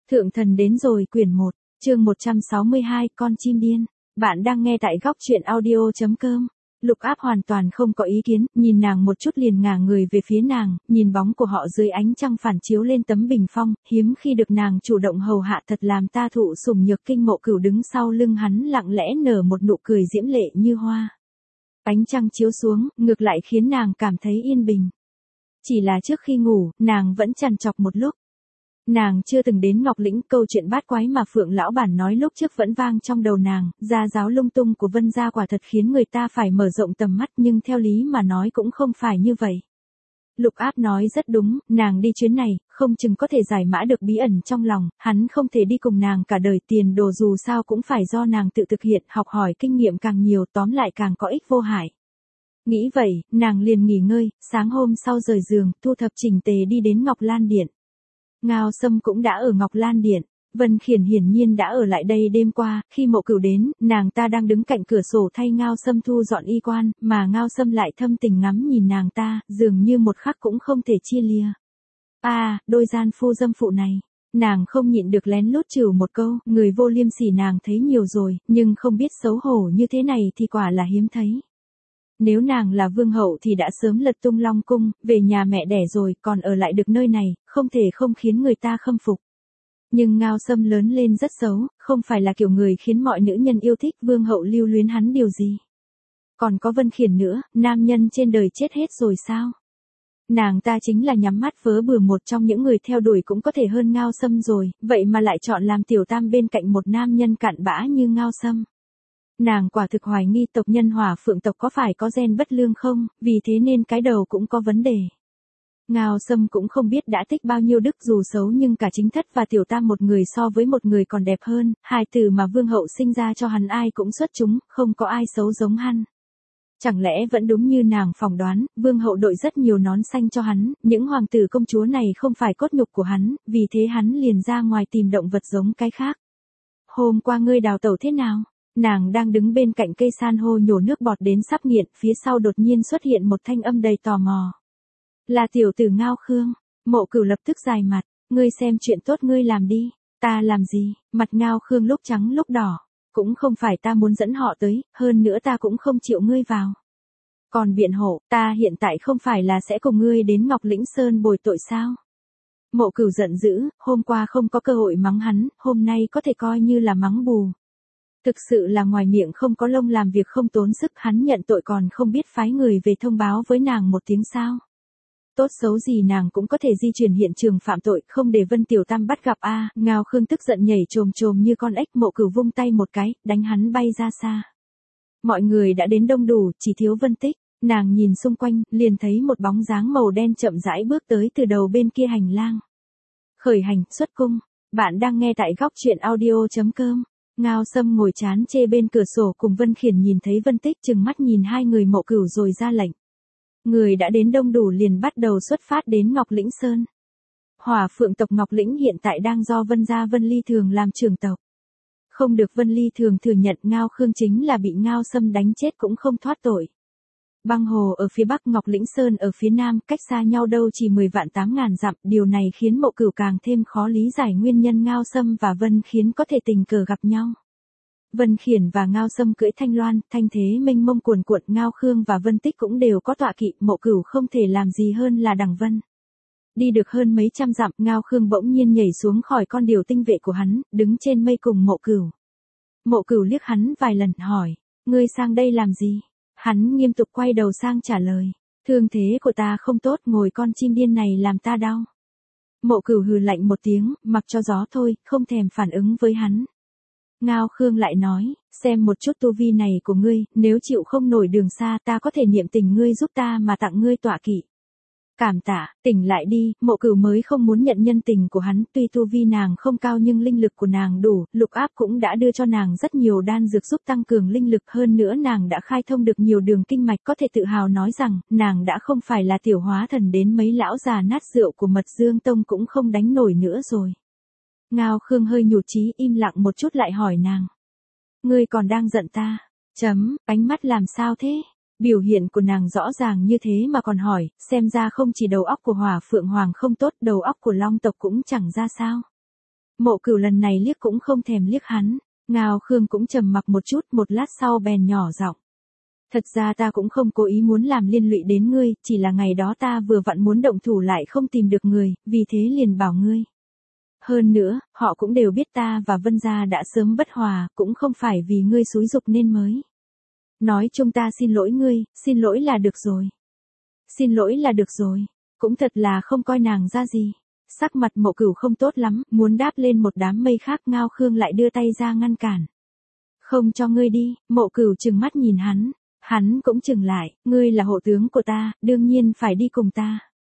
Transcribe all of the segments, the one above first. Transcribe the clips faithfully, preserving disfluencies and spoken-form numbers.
Thượng thần đến rồi quyển một, chương một trăm sáu mươi hai, con chim điên. Bạn đang nghe tại góc truyện audio.com. Lục Áp hoàn toàn không có ý kiến, nhìn nàng một chút liền ngả người về phía nàng, nhìn bóng của họ dưới ánh trăng phản chiếu lên tấm bình phong, hiếm khi được nàng chủ động hầu hạ thật làm ta thụ sủng nhược kinh. Mộ Cửu đứng sau lưng hắn lặng lẽ nở một nụ cười diễm lệ như hoa. Ánh trăng chiếu xuống, ngược lại khiến nàng cảm thấy yên bình. Chỉ là trước khi ngủ, nàng vẫn trằn trọc một lúc. Nàng chưa từng đến Ngọc Lĩnh, câu chuyện bát quái mà Phượng lão bản nói lúc trước vẫn vang trong đầu nàng, gia giáo lung tung của Vân gia quả thật khiến người ta phải mở rộng tầm mắt, nhưng theo lý mà nói cũng không phải như vậy. Lục Áp nói rất đúng, nàng đi chuyến này, không chừng có thể giải mã được bí ẩn trong lòng, hắn không thể đi cùng nàng cả đời, tiền đồ dù sao cũng phải do nàng tự thực hiện, học hỏi kinh nghiệm càng nhiều tóm lại càng có ích vô hại. Nghĩ vậy, nàng liền nghỉ ngơi, sáng hôm sau rời giường, thu thập chỉnh tề đi đến Ngọc Lan Điện. Ngao Sâm cũng đã ở Ngọc Lan Điện, Vân Khiển hiển nhiên đã ở lại đây đêm qua, khi Mộ Cửu đến, nàng ta đang đứng cạnh cửa sổ thay Ngao Sâm thu dọn y quan, mà Ngao Sâm lại thâm tình ngắm nhìn nàng ta, dường như một khắc cũng không thể chia lìa. A, à, đôi gian phu dâm phụ này. Nàng không nhịn được lén lút trừ một câu, người vô liêm sỉ nàng thấy nhiều rồi, nhưng không biết xấu hổ như thế này thì quả là hiếm thấy. Nếu nàng là vương hậu thì đã sớm lật tung Long cung, về nhà mẹ đẻ rồi, còn ở lại được nơi này, không thể không khiến người ta khâm phục. Nhưng Ngao Sâm lớn lên rất xấu, không phải là kiểu người khiến mọi nữ nhân yêu thích, vương hậu lưu luyến hắn điều gì. Còn có Vân Khiển nữa, nam nhân trên đời chết hết rồi sao? Nàng ta chính là nhắm mắt vớ bừa một trong những người theo đuổi cũng có thể hơn Ngao Sâm rồi, vậy mà lại chọn làm tiểu tam bên cạnh một nam nhân cặn bã như Ngao Sâm. Nàng quả thực hoài nghi tộc nhân Hỏa Phượng tộc có phải có gen bất lương không, vì thế nên cái đầu cũng có vấn đề. Ngao Sâm cũng không biết đã tích bao nhiêu đức, dù xấu nhưng cả chính thất và tiểu tam một người so với một người còn đẹp hơn, hai từ mà vương hậu sinh ra cho hắn ai cũng xuất chúng, không có ai xấu giống hắn. Chẳng lẽ vẫn đúng như nàng phỏng đoán, vương hậu đội rất nhiều nón xanh cho hắn, những hoàng tử công chúa này không phải cốt nhục của hắn, vì thế hắn liền ra ngoài tìm động vật giống cái khác. Hôm qua ngươi đào tẩu thế nào? Nàng đang đứng bên cạnh cây san hô nhổ nước bọt đến sắp nghiện, phía sau đột nhiên xuất hiện một thanh âm đầy tò mò. Là tiểu tử Ngao Khương. Mộ Cửu lập tức dài mặt, ngươi xem chuyện tốt ngươi làm đi, ta làm gì? Mặt Ngao Khương lúc trắng lúc đỏ, cũng không phải ta muốn dẫn họ tới, hơn nữa ta cũng không chịu ngươi vào. Còn biện hộ, ta hiện tại không phải là sẽ cùng ngươi đến Ngọc Lĩnh Sơn bồi tội sao? Mộ Cửu giận dữ, hôm qua không có cơ hội mắng hắn, hôm nay có thể coi như là mắng bù. Thực sự là ngoài miệng không có lông làm việc không tốn sức, hắn nhận tội còn không biết phái người về thông báo với nàng một tiếng sao. Tốt xấu gì nàng cũng có thể di chuyển hiện trường phạm tội, không để Vân Tiểu Tam bắt gặp a. À, Ngao Khương tức giận nhảy chồm chồm như con ếch. Mộ Cửu vung tay một cái, đánh hắn bay ra xa. Mọi người đã đến đông đủ, chỉ thiếu Vân Tích. Nàng nhìn xung quanh, liền thấy một bóng dáng màu đen chậm rãi bước tới từ đầu bên kia hành lang. Khởi hành, xuất cung. Bạn đang nghe tại góc truyện audio.com. Ngao Sâm ngồi chán chê bên cửa sổ cùng Vân Khiển nhìn thấy Vân Tích chừng mắt nhìn hai người Mộ Cửu rồi ra lệnh. Người đã đến đông đủ liền bắt đầu xuất phát đến Ngọc Lĩnh Sơn. Hỏa Phượng tộc Ngọc Lĩnh hiện tại đang do Vân gia Vân Ly Thường làm trưởng tộc. Không được Vân Ly Thường thừa nhận, Ngao Khương chính là bị Ngao Sâm đánh chết cũng không thoát tội. Băng Hồ ở phía bắc, Ngọc Lĩnh Sơn ở phía nam, cách xa nhau đâu chỉ mười vạn tám ngàn dặm, điều này khiến Mộ Cửu càng thêm khó lý giải nguyên nhân Ngao Sâm và Vân Khiến có thể tình cờ gặp nhau. Vân Khiển và Ngao Sâm cưỡi thanh loan, thanh thế mênh mông cuồn cuộn, Ngao Khương và Vân Tích cũng đều có tọa kỵ, Mộ Cửu không thể làm gì hơn là đằng vân. Đi được hơn mấy trăm dặm, Ngao Khương bỗng nhiên nhảy xuống khỏi con điểu tinh vệ của hắn, đứng trên mây cùng Mộ Cửu. Mộ Cửu liếc hắn vài lần, hỏi, ngươi sang đây làm gì? Hắn nghiêm túc quay đầu sang trả lời, thương thế của ta không tốt, ngồi con chim điên này làm ta đau. Mộ Cửu hừ lạnh một tiếng, mặc cho gió thôi, không thèm phản ứng với hắn. Ngao Khương lại nói, xem một chút tu vi này của ngươi, nếu chịu không nổi đường xa ta có thể niệm tình ngươi giúp ta mà tặng ngươi tọa kỵ. Cảm tạ, tỉnh lại đi. Mộ Cửu mới không muốn nhận nhân tình của hắn, tuy tu vi nàng không cao nhưng linh lực của nàng đủ, Lục Áp cũng đã đưa cho nàng rất nhiều đan dược giúp tăng cường linh lực, hơn nữa nàng đã khai thông được nhiều đường kinh mạch, có thể tự hào nói rằng, nàng đã không phải là tiểu hóa thần, đến mấy lão già nát rượu của Mật Dương Tông cũng không đánh nổi nữa rồi. Ngao Khương hơi nhụt chí, im lặng một chút lại hỏi nàng. Ngươi còn đang giận ta? Chấm, ánh mắt làm sao thế? Biểu hiện của nàng rõ ràng như thế mà còn hỏi, xem ra không chỉ đầu óc của Hỏa Phượng Hoàng không tốt, đầu óc của Long tộc cũng chẳng ra sao. Mộ Cửu lần này liếc cũng không thèm liếc hắn. Ngao Khương cũng trầm mặc một chút, một lát sau bèn nhỏ giọng. Thật ra ta cũng không cố ý muốn làm liên lụy đến ngươi, chỉ là ngày đó ta vừa vặn muốn động thủ lại không tìm được người, vì thế liền bảo ngươi. Hơn nữa, họ cũng đều biết ta và Vân gia đã sớm bất hòa, cũng không phải vì ngươi xúi giục nên mới. Nói chung ta xin lỗi ngươi, xin lỗi là được rồi. Xin lỗi là được rồi, cũng thật là không coi nàng ra gì. Sắc mặt Mộ Cửu không tốt lắm, muốn đáp lên một đám mây khác. Ngao Khương lại đưa tay ra ngăn cản. Không cho ngươi đi. Mộ Cửu trừng mắt nhìn hắn. Hắn cũng chừng lại, ngươi là hộ tướng của ta, đương nhiên phải đi cùng ta.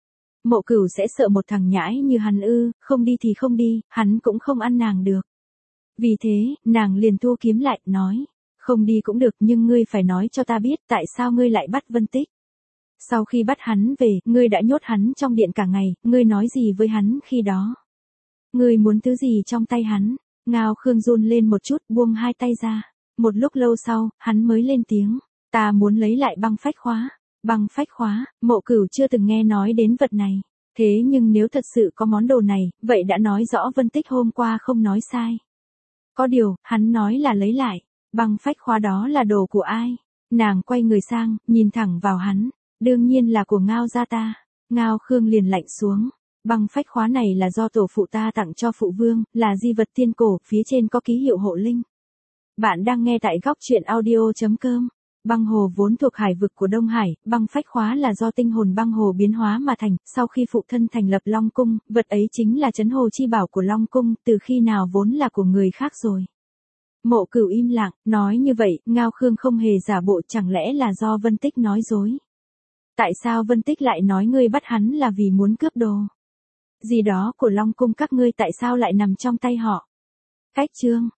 Mộ Cửu sẽ sợ một thằng nhãi như hắn ư? Không đi thì không đi, hắn cũng không ăn nàng được. Vì thế, nàng liền thu kiếm lại, nói. Không đi cũng được, nhưng ngươi phải nói cho ta biết tại sao ngươi lại bắt Vân Tích. Sau khi bắt hắn về, ngươi đã nhốt hắn trong điện cả ngày, ngươi nói gì với hắn khi đó? Ngươi muốn thứ gì trong tay hắn? Ngao Khương run lên một chút, buông hai tay ra. Một lúc lâu sau, hắn mới lên tiếng. Ta muốn lấy lại băng phách khóa. Băng phách khóa, Mộ Cửu chưa từng nghe nói đến vật này. Thế nhưng nếu thật sự có món đồ này, vậy đã nói rõ Vân Tích hôm qua không nói sai. Có điều, hắn nói là lấy lại. Băng phách khóa đó là đồ của ai? Nàng quay người sang, nhìn thẳng vào hắn. Đương nhiên là của Ngao gia ta. Ngao Khương liền lạnh xuống. Băng phách khóa này là do tổ phụ ta tặng cho phụ vương, là di vật tiên cổ, phía trên có ký hiệu hộ linh. Bạn đang nghe tại góc truyện audio chấm com. Băng hồ vốn thuộc hải vực của Đông Hải, băng phách khóa là do tinh hồn băng hồ biến hóa mà thành, sau khi phụ thân thành lập Long Cung, vật ấy chính là trấn hồ chi bảo của Long Cung, từ khi nào vốn là của người khác rồi. Mộ Cửu im lặng, nói như vậy, Ngao Khương không hề giả bộ, chẳng lẽ là do Vân Tích nói dối? Tại sao Vân Tích lại nói ngươi bắt hắn là vì muốn cướp đồ? Gì đó của Long Cung các ngươi tại sao lại nằm trong tay họ? Cách chương